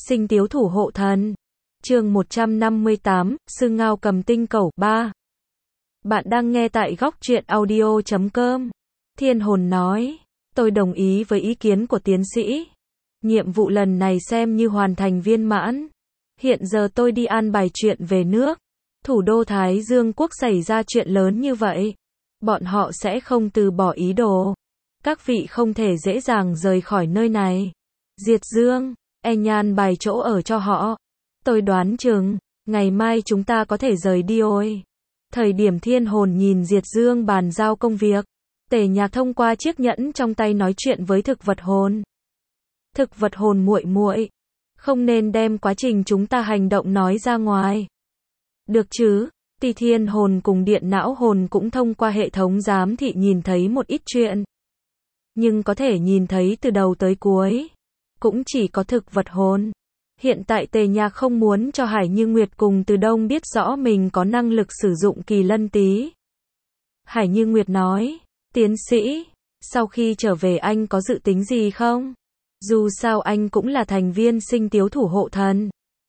Sinh Tiếu Thủ Hộ Thần. Chương 158, Sư Ngao Cầm Tinh Cẩu 3. Bạn đang nghe tại góc truyện audio.com. Thiên Hồn nói, tôi đồng ý với ý kiến của tiến sĩ. Nhiệm vụ lần này xem như hoàn thành viên mãn. Hiện giờ tôi đi an bài chuyện về nước. Thủ đô Thái Dương Quốc xảy ra chuyện lớn như vậy. Bọn họ sẽ không từ bỏ ý đồ. Các vị không thể dễ dàng rời khỏi nơi này. Diệt Dương, Nhan bài chỗ ở cho họ. Tôi đoán chừng, ngày mai chúng ta có thể rời đi ôi. Thời điểm Thiên Hồn nhìn Diệt Dương bàn giao công việc, Tề Nhạc thông qua chiếc nhẫn trong tay nói chuyện với thực vật hồn. Thực vật hồn muội muội, không nên đem quá trình chúng ta hành động nói ra ngoài. Được chứ? Thì Thiên Hồn cùng Điện Não Hồn cũng thông qua hệ thống giám thị nhìn thấy một ít chuyện. Nhưng có thể nhìn thấy từ đầu tới cuối, cũng chỉ có thực vật hồn. Hiện tại Tề Nhạc không muốn cho Hải Như Nguyệt cùng Từ Đông biết rõ mình có năng lực sử dụng kỳ lân tí. Hải Như Nguyệt nói, tiến sĩ, sau khi trở về anh có dự tính gì không? Dù sao anh cũng là thành viên Sinh Tiếu Thủ Hộ Thần.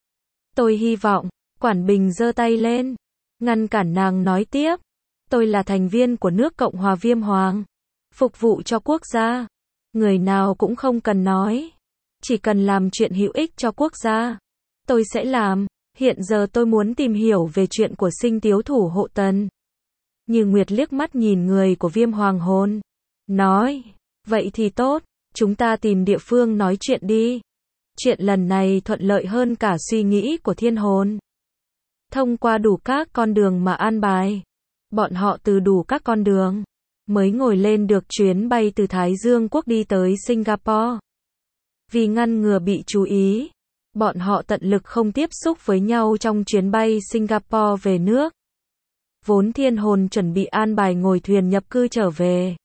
Tôi hy vọng, Quản Bình giơ tay lên, ngăn cản nàng nói tiếp. Tôi là thành viên của nước Cộng hòa Viêm Hoàng, phục vụ cho quốc gia. Người nào cũng không cần nói. Chỉ cần làm chuyện hữu ích cho quốc gia, tôi sẽ làm. Hiện giờ tôi muốn tìm hiểu về chuyện của Sinh Tiếu Thủ Hộ Thần. Như Nguyệt liếc mắt nhìn người của Viêm Hoàng hồn, nói, vậy thì tốt, chúng ta tìm địa phương nói chuyện đi. Chuyện lần này thuận lợi hơn cả suy nghĩ của Thiên Hồn. Thông qua đủ các con đường mà an bài, bọn họ từ đủ các con đường, mới ngồi lên được chuyến bay từ Thái Dương Quốc đi tới Singapore. Vì ngăn ngừa bị chú ý, bọn họ tận lực không tiếp xúc với nhau trong chuyến bay Singapore về nước. Vốn Thiên Hồn chuẩn bị an bài ngồi thuyền nhập cư trở về.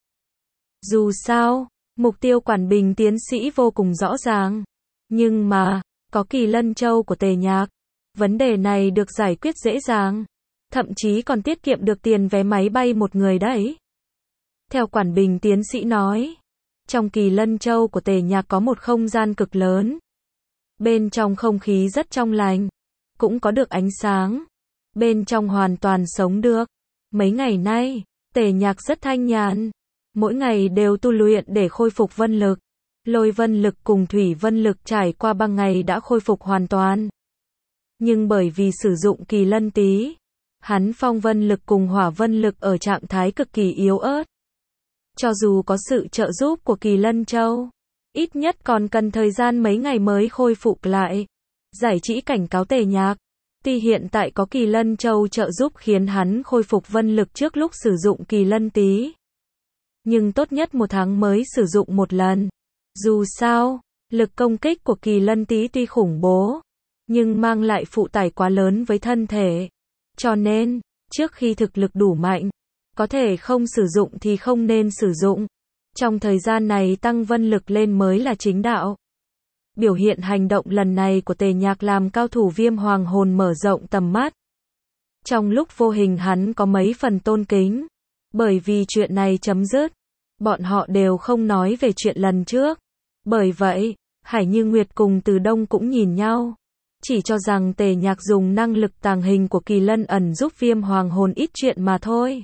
Dù sao, mục tiêu Quản Bình tiến sĩ vô cùng rõ ràng. Nhưng mà, có Kỳ Lân Châu của Tề Nhạc, vấn đề này được giải quyết dễ dàng. Thậm chí còn tiết kiệm được tiền vé máy bay một người đấy. Theo Quản Bình tiến sĩ nói, trong Kỳ Lân Châu của Tề Nhạc có một không gian cực lớn. Bên trong không khí rất trong lành, cũng có được ánh sáng. Bên trong hoàn toàn sống được. Mấy ngày nay, Tề Nhạc rất thanh nhàn. Mỗi ngày đều tu luyện để khôi phục vân lực. Lôi vân lực cùng thủy vân lực trải qua 3 ngày đã khôi phục hoàn toàn. Nhưng bởi vì sử dụng kỳ lân tí, hắn phong vân lực cùng hỏa vân lực ở trạng thái cực kỳ yếu ớt. Cho dù có sự trợ giúp của Kỳ Lân Châu, ít nhất còn cần thời gian mấy ngày mới khôi phục lại. Giải Chỉ cảnh cáo Tề Nhạc, tuy hiện tại có Kỳ Lân Châu trợ giúp khiến hắn khôi phục vân lực trước lúc sử dụng kỳ lân tí. Nhưng tốt nhất 1 tháng mới sử dụng 1 lần. Dù sao, lực công kích của kỳ lân tí tuy khủng bố, nhưng mang lại phụ tải quá lớn với thân thể. Cho nên, trước khi thực lực đủ mạnh, có thể không sử dụng thì không nên sử dụng. Trong thời gian này tăng vân lực lên mới là chính đạo. Biểu hiện hành động lần này của Tề Nhạc làm cao thủ Viêm Hoàng hồn mở rộng tầm mắt. Trong lúc vô hình hắn có mấy phần tôn kính. Bởi vì chuyện này chấm dứt, bọn họ đều không nói về chuyện lần trước. Bởi vậy, Hải Như Nguyệt cùng Từ Đông cũng nhìn nhau. Chỉ cho rằng Tề Nhạc dùng năng lực tàng hình của Kỳ Lân ẩn giúp Viêm Hoàng hồn ít chuyện mà thôi.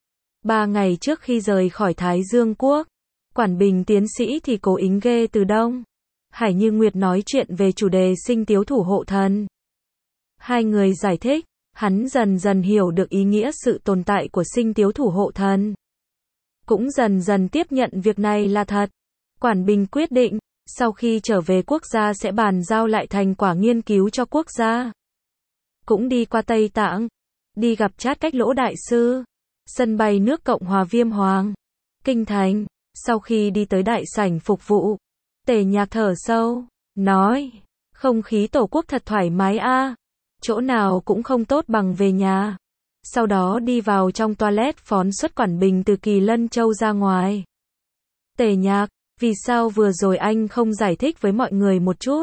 3 ngày trước khi rời khỏi Thái Dương Quốc, Quản Bình tiến sĩ thì cố ý ghê Từ Đông. Hải Như Nguyệt nói chuyện về chủ đề Sinh Tiếu Thủ Hộ Thần. Hai người giải thích, hắn dần dần hiểu được ý nghĩa sự tồn tại của Sinh Tiếu Thủ Hộ Thần. Cũng dần dần tiếp nhận việc này là thật. Quản Bình quyết định, sau khi trở về quốc gia sẽ bàn giao lại thành quả nghiên cứu cho quốc gia. Cũng đi qua Tây Tạng, đi gặp Trát Cách Lỗ Đại Sư, sân bay nước Cộng hòa Viêm Hoàng, Kinh Thành. Sau khi đi tới đại sảnh phục vụ, Tề Nhạc thở sâu, nói, không khí tổ quốc thật thoải mái a, chỗ nào cũng không tốt bằng về nhà. Sau đó đi vào trong toilet phóng xuất Quản Bình từ Kỳ Lân Châu ra ngoài. Tề Nhạc, vì sao vừa rồi anh không giải thích với mọi người một chút?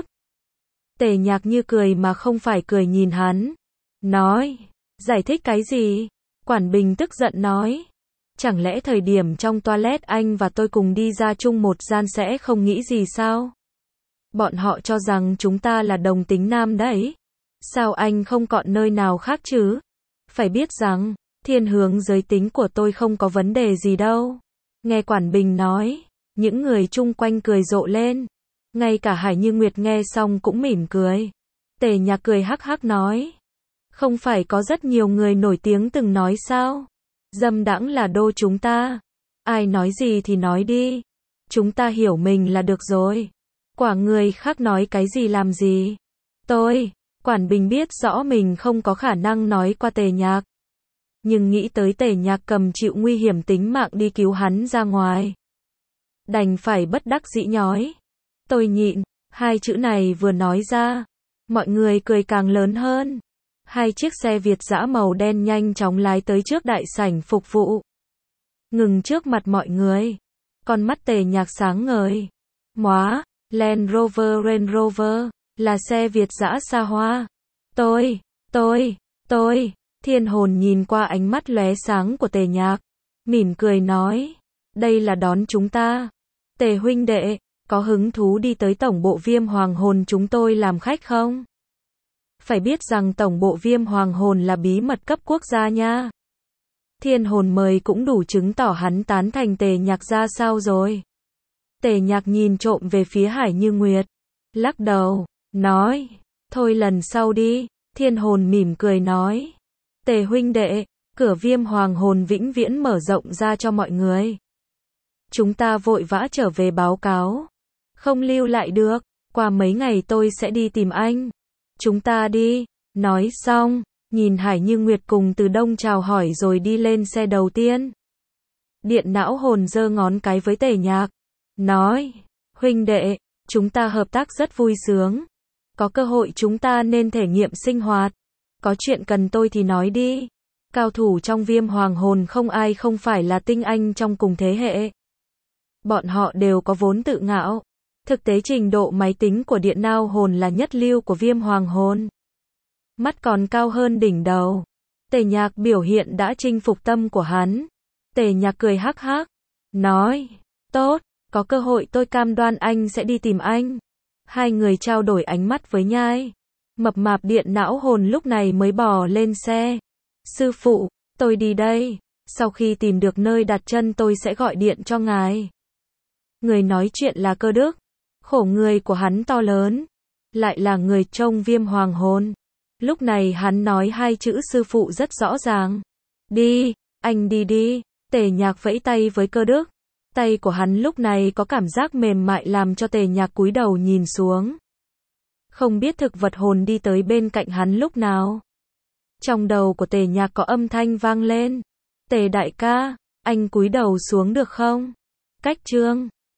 Tề Nhạc như cười mà không phải cười nhìn hắn, nói, giải thích cái gì? Quản Bình tức giận nói, chẳng lẽ thời điểm trong toilet anh và tôi cùng đi ra chung một gian sẽ không nghĩ gì sao? Bọn họ cho rằng chúng ta là đồng tính nam đấy. Sao anh không chọn nơi nào khác chứ? Phải biết rằng, thiên hướng giới tính của tôi không có vấn đề gì đâu. Nghe Quản Bình nói, những người chung quanh cười rộ lên. Ngay cả Hải Như Nguyệt nghe xong cũng mỉm cười. Tề Nhạc cười hắc hắc nói. Không phải có rất nhiều người nổi tiếng từng nói sao? Dâm đãng là đô chúng ta. Ai nói gì thì nói đi. Chúng ta hiểu mình là được rồi. Quả người khác nói cái gì làm gì. Quản Bình biết rõ mình không có khả năng nói qua Tề Nhạc. Nhưng nghĩ tới Tề Nhạc cầm chịu nguy hiểm tính mạng đi cứu hắn ra ngoài. Đành phải bất đắc dĩ nhói. Tôi nhịn, hai chữ này vừa nói ra. Mọi người cười càng lớn hơn. Hai chiếc xe Việt dã màu đen nhanh chóng lái tới trước đại sảnh phục vụ. Ngừng trước mặt mọi người. Con mắt Tề Nhạc sáng ngời. Móa, Land Rover Range Rover, là xe Việt dã xa hoa. Thiên Hồn nhìn qua ánh mắt lóe sáng của Tề Nhạc. Mỉm cười nói. Đây là đón chúng ta. Tề huynh đệ, có hứng thú đi tới tổng bộ Viêm Hoàng Hồn chúng tôi làm khách không? Phải biết rằng tổng bộ Viêm Hoàng Hồn là bí mật cấp quốc gia nha. Thiên Hồn mời cũng đủ chứng tỏ hắn tán thành Tề Nhạc ra sao rồi. Tề Nhạc nhìn trộm về phía Hải Như Nguyệt. Lắc đầu, nói. Thôi lần sau đi. Thiên Hồn mỉm cười nói. Tề huynh đệ, cửa Viêm Hoàng Hồn vĩnh viễn mở rộng ra cho mọi người. Chúng ta vội vã trở về báo cáo. Không lưu lại được. Qua mấy ngày tôi sẽ đi tìm anh. Chúng ta đi. Nói xong, nhìn Hải Như Nguyệt cùng Từ Đông chào hỏi rồi đi lên xe đầu tiên. Điện não hồn giơ ngón cái với Tề Nhạc. Nói, huynh đệ, chúng ta hợp tác rất vui sướng. Có cơ hội chúng ta nên thể nghiệm sinh hoạt. Có chuyện cần tôi thì nói đi. Cao thủ trong Viêm Hoàng Hồn không ai không phải là tinh anh trong cùng thế hệ. Bọn họ đều có vốn tự ngạo. Thực tế trình độ máy tính của Điện não hồn là nhất lưu của Viêm Hoàng Hồn. Mắt còn cao hơn đỉnh đầu. Tề Nhạc biểu hiện đã chinh phục tâm của hắn. Tề Nhạc cười hắc hắc. Nói, tốt, có cơ hội tôi cam đoan anh sẽ đi tìm anh. Hai người trao đổi ánh mắt với nhai. Mập mạp Điện não hồn lúc này mới bò lên xe. Sư phụ, tôi đi đây. Sau khi tìm được nơi đặt chân tôi sẽ gọi điện cho ngài. Người nói chuyện là Cơ Đức. Khổ người của hắn to lớn. Lại là người trông Viêm Hoàng Hồn. Lúc này hắn nói hai chữ sư phụ rất rõ ràng. Đi, anh đi đi. Tề Nhạc vẫy tay với Cơ Đức. Tay của hắn lúc này có cảm giác mềm mại làm cho Tề Nhạc cúi đầu nhìn xuống. Không biết thực vật hồn đi tới bên cạnh hắn lúc nào. Trong đầu của Tề Nhạc có âm thanh vang lên. Tề đại ca, anh cúi đầu xuống được không? Cách chương